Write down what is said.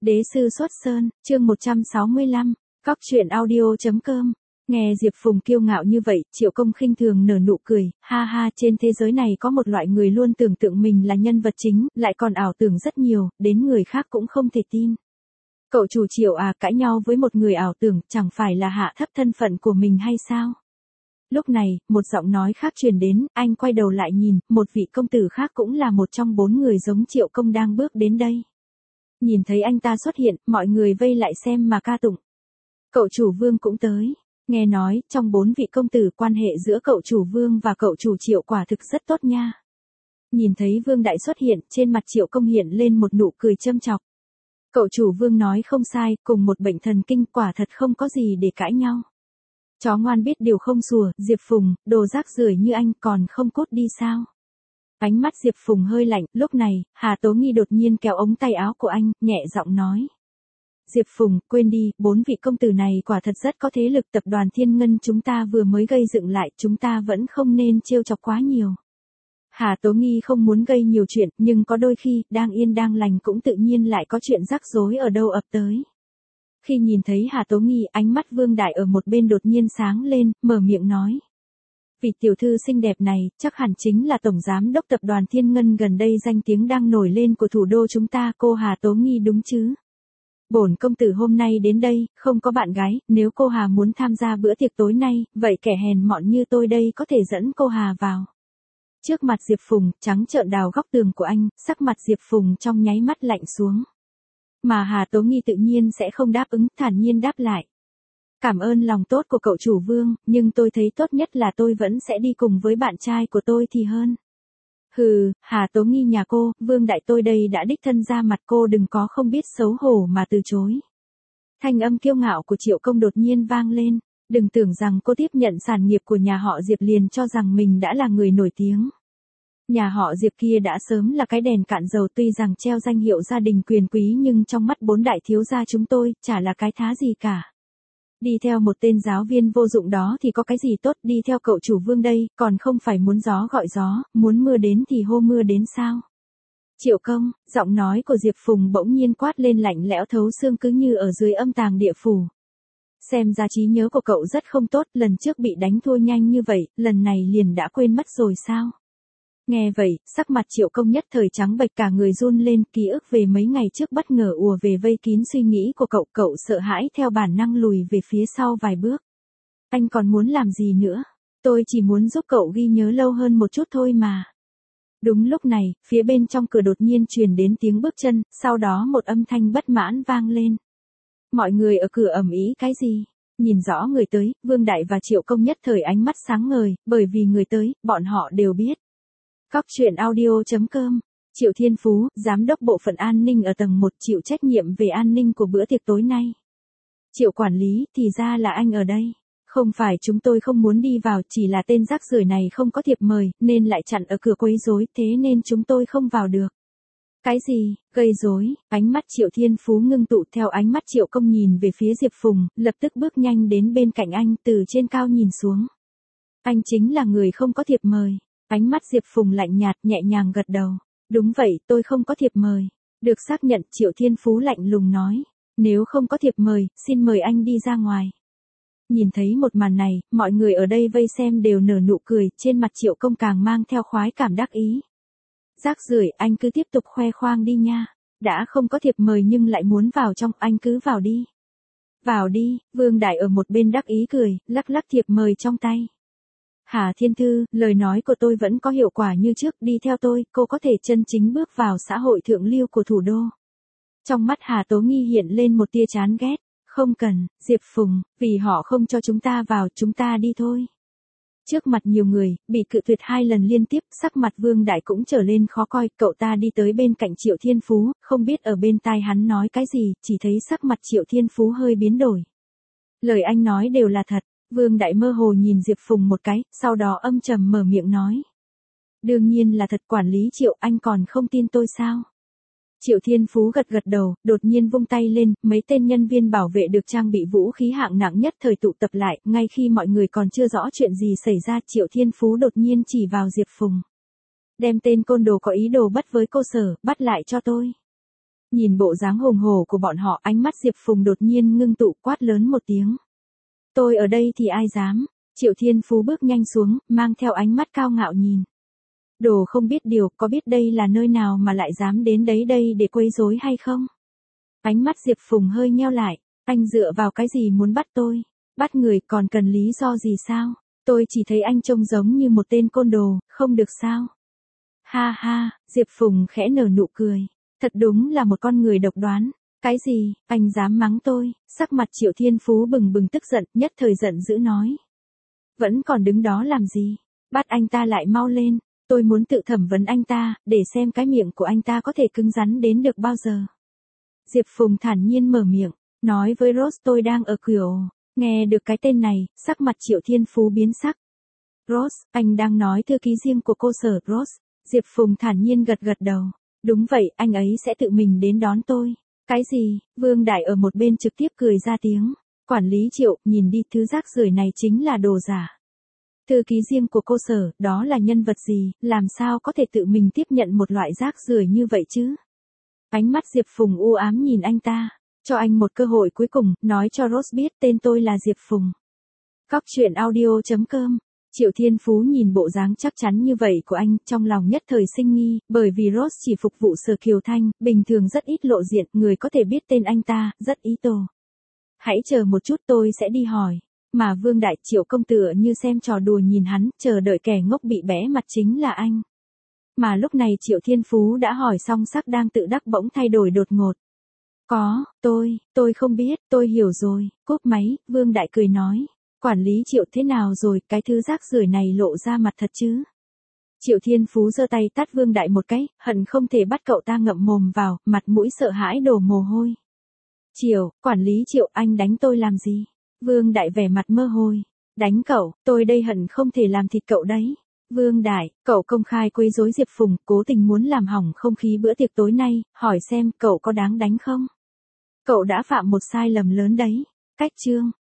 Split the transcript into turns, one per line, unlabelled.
Đế sư xuất sơn, chương 165, Cóc truyện audio.com. Nghe Diệp Phùng kiêu ngạo như vậy, Triệu Công khinh thường nở nụ cười, ha ha, trên thế giới này có một loại người luôn tưởng tượng mình là nhân vật chính, lại còn ảo tưởng rất nhiều, đến người khác cũng không thể tin. Cậu chủ Triệu à, cãi nhau với một người ảo tưởng, chẳng phải là hạ thấp thân phận của mình hay sao? Lúc này, một giọng nói khác truyền đến, anh quay đầu lại nhìn, một vị công tử khác cũng là một trong 4 người giống Triệu Công đang bước đến đây. Nhìn thấy anh ta xuất hiện, mọi người vây lại xem mà ca tụng. Cậu chủ Vương cũng tới. Nghe nói, trong 4 vị công tử quan hệ giữa cậu chủ Vương và cậu chủ Triệu quả thực rất tốt nha. Nhìn thấy Vương Đại xuất hiện, trên mặt Triệu Công hiện lên một nụ cười châm chọc. Cậu chủ Vương nói không sai, cùng một bệnh thần kinh quả thật không có gì để cãi nhau. Chó ngoan biết điều không sủa, Diệp Phùng, đồ rác rưởi như anh còn không cút đi sao? Ánh mắt Diệp Phùng hơi lạnh, lúc này, Hà Tố Nghi đột nhiên kéo ống tay áo của anh, nhẹ giọng nói. Diệp Phùng, quên đi, 4 vị công tử này quả thật rất có thế lực, tập đoàn Thiên Ngân chúng ta vừa mới gây dựng lại, chúng ta vẫn không nên trêu chọc quá nhiều. Hà Tố Nghi không muốn gây nhiều chuyện, nhưng có đôi khi, đang yên đang lành cũng tự nhiên lại có chuyện rắc rối ở đâu ập tới. Khi nhìn thấy Hà Tố Nghi, ánh mắt Vương Đại ở một bên đột nhiên sáng lên, mở miệng nói. Vị tiểu thư xinh đẹp này, chắc hẳn chính là tổng giám đốc tập đoàn Thiên Ngân gần đây danh tiếng đang nổi lên của thủ đô chúng ta, cô Hà Tố Nghi đúng chứ? Bổn công tử hôm nay đến đây, không có bạn gái, nếu cô Hà muốn tham gia bữa tiệc tối nay, vậy kẻ hèn mọn như tôi đây có thể dẫn cô Hà vào. Trước mặt Diệp Phùng, trắng trợn đào góc tường của anh, sắc mặt Diệp Phùng trong nháy mắt lạnh xuống. Mà Hà Tố Nghi tự nhiên sẽ không đáp ứng, thản nhiên đáp lại. Cảm ơn lòng tốt của cậu chủ Vương, nhưng tôi thấy tốt nhất là tôi vẫn sẽ đi cùng với bạn trai của tôi thì hơn. Hừ, Hà Tố Nghi nhà cô, Vương Đại tôi đây đã đích thân ra mặt, cô đừng có không biết xấu hổ mà từ chối. Thanh âm kiêu ngạo của Triệu Công đột nhiên vang lên, đừng tưởng rằng cô tiếp nhận sản nghiệp của nhà họ Diệp liền cho rằng mình đã là người nổi tiếng. Nhà họ Diệp kia đã sớm là cái đèn cạn dầu, tuy rằng treo danh hiệu gia đình quyền quý nhưng trong mắt 4 đại thiếu gia chúng tôi, chả là cái thá gì cả. Đi theo một tên giáo viên vô dụng đó thì có cái gì tốt, đi theo cậu chủ Vương đây, còn không phải muốn gió gọi gió, muốn mưa đến thì hô mưa đến sao? Triệu Công, giọng nói của Diệp Phùng bỗng nhiên quát lên lạnh lẽo thấu xương cứ như ở dưới âm tàng địa phủ. Xem ra trí nhớ của cậu rất không tốt, lần trước bị đánh thua nhanh như vậy, lần này liền đã quên mất rồi sao? Nghe vậy, sắc mặt Triệu Công nhất thời trắng bệch, cả người run lên, ký ức về mấy ngày trước bất ngờ ùa về vây kín suy nghĩ của cậu sợ hãi theo bản năng lùi về phía sau vài bước. Anh còn muốn làm gì nữa? Tôi chỉ muốn giúp cậu ghi nhớ lâu hơn một chút thôi mà. Đúng lúc này, phía bên trong cửa đột nhiên truyền đến tiếng bước chân, sau đó một âm thanh bất mãn vang lên. Mọi người ở cửa ầm ĩ cái gì? Nhìn rõ người tới, Vương Đại và Triệu Công nhất thời ánh mắt sáng ngời, bởi vì người tới, bọn họ đều biết. Cóc truyện audio.com. Triệu Thiên Phú, giám đốc bộ phận an ninh ở tầng 1 chịu trách nhiệm về an ninh của bữa tiệc tối nay. Triệu quản lý, thì ra là anh ở đây. Không phải chúng tôi không muốn đi vào, chỉ là tên rác rưởi này không có thiệp mời, nên lại chặn ở cửa quấy rối, thế nên chúng tôi không vào được. Cái gì, gây rối? Ánh mắt Triệu Thiên Phú ngưng tụ, theo ánh mắt Triệu Công nhìn về phía Diệp Phùng, lập tức bước nhanh đến bên cạnh anh, từ trên cao nhìn xuống. Anh chính là người không có thiệp mời. Ánh mắt Diệp Phùng lạnh nhạt, nhẹ nhàng gật đầu. Đúng vậy, tôi không có thiệp mời. Được xác nhận, Triệu Thiên Phú lạnh lùng nói. Nếu không có thiệp mời, xin mời anh đi ra ngoài. Nhìn thấy một màn này, mọi người ở đây vây xem đều nở nụ cười, trên mặt Triệu Công càng mang theo khoái cảm đắc ý. Rác rưởi, anh cứ tiếp tục khoe khoang đi nha. Đã không có thiệp mời nhưng lại muốn vào trong, anh cứ vào đi. Vào đi, Vương Đại ở một bên đắc ý cười, lắc lắc thiệp mời trong tay. Hà Thiên Thư, lời nói của tôi vẫn có hiệu quả như trước, đi theo tôi, cô có thể chân chính bước vào xã hội thượng lưu của thủ đô. Trong mắt Hà Tố Nghi hiện lên một tia chán ghét, không cần, Diệp Phùng, vì họ không cho chúng ta vào, chúng ta đi thôi. Trước mặt nhiều người, bị cự tuyệt 2 lần liên tiếp, sắc mặt Vương Đại cũng trở lên khó coi, cậu ta đi tới bên cạnh Triệu Thiên Phú, không biết ở bên tai hắn nói cái gì, chỉ thấy sắc mặt Triệu Thiên Phú hơi biến đổi. Lời anh nói đều là thật. Vương Đại mơ hồ nhìn Diệp Phùng một cái, sau đó âm trầm mở miệng nói. Đương nhiên là thật, quản lý Triệu, anh còn không tin tôi sao? Triệu Thiên Phú gật gật đầu, đột nhiên vung tay lên, mấy tên nhân viên bảo vệ được trang bị vũ khí hạng nặng nhất thời tụ tập lại, ngay khi mọi người còn chưa rõ chuyện gì xảy ra, Triệu Thiên Phú đột nhiên chỉ vào Diệp Phùng. Đem tên côn đồ có ý đồ bất với cô Sở, bắt lại cho tôi. Nhìn bộ dáng hùng hổ của bọn họ, ánh mắt Diệp Phùng đột nhiên ngưng tụ, quát lớn một tiếng. Tôi ở đây thì ai dám? Triệu Thiên Phú bước nhanh xuống, mang theo ánh mắt cao ngạo nhìn. Đồ không biết điều, có biết đây là nơi nào mà lại dám đến đấy đây để quấy rối hay không? Ánh mắt Diệp Phùng hơi nheo lại, anh dựa vào cái gì muốn bắt tôi? Bắt người còn cần lý do gì sao? Tôi chỉ thấy anh trông giống như một tên côn đồ, không được sao? Ha ha, Diệp Phùng khẽ nở nụ cười. Thật đúng là một con người độc đoán. Cái gì, anh dám mắng tôi? Sắc mặt Triệu Thiên Phú bừng bừng tức giận, nhất thời giận dữ nói. Vẫn còn đứng đó làm gì? Bắt anh ta lại mau lên. Tôi muốn tự thẩm vấn anh ta, để xem cái miệng của anh ta có thể cứng rắn đến được bao giờ. Diệp Phùng thản nhiên mở miệng, nói với Rose tôi đang ở cửa. Nghe được cái tên này, sắc mặt Triệu Thiên Phú biến sắc. Rose, anh đang nói thư ký riêng của cô sở Rose. Diệp Phùng thản nhiên gật gật đầu. Đúng vậy, anh ấy sẽ tự mình đến đón tôi. Cái gì? Vương Đại ở một bên trực tiếp cười ra tiếng. Quản lý Triệu, nhìn đi, thứ rác rưởi này chính là đồ giả. Thư ký riêng của cô sở, đó là nhân vật gì, làm sao có thể tự mình tiếp nhận một loại rác rưởi như vậy chứ? Ánh mắt Diệp Phùng u ám nhìn anh ta. Cho anh một cơ hội cuối cùng, nói cho Rose biết tên tôi là Diệp Phùng. Cóc truyện audio.com. Triệu Thiên Phú nhìn bộ dáng chắc chắn như vậy của anh, trong lòng nhất thời sinh nghi, bởi vì Rose chỉ phục vụ Sở Kiều Thanh, bình thường rất ít lộ diện, người có thể biết tên anh ta, rất ý đồ. Hãy chờ một chút tôi sẽ đi hỏi. Mà Vương Đại Triệu công tựa như xem trò đùa nhìn hắn, chờ đợi kẻ ngốc bị bẽ mặt chính là anh. Mà lúc này Triệu Thiên Phú đã hỏi xong, sắc đang tự đắc bỗng thay đổi đột ngột. Tôi không biết, tôi hiểu rồi, cúp máy, Vương Đại cười nói. Quản lý Triệu thế nào rồi, cái thứ rác rưởi này lộ ra mặt thật chứ? Triệu Thiên Phú giơ tay tát Vương Đại một cái, hận không thể bắt cậu ta ngậm mồm vào, mặt mũi sợ hãi đổ mồ hôi. Quản lý Triệu, anh đánh tôi làm gì? Vương Đại vẻ mặt mơ hồ. Đánh cậu, tôi đây hận không thể làm thịt cậu đấy. Vương Đại, cậu công khai quấy rối Diệp Phùng, cố tình muốn làm hỏng không khí bữa tiệc tối nay, hỏi xem cậu có đáng đánh không? Cậu đã phạm một sai lầm lớn đấy. Cách chương.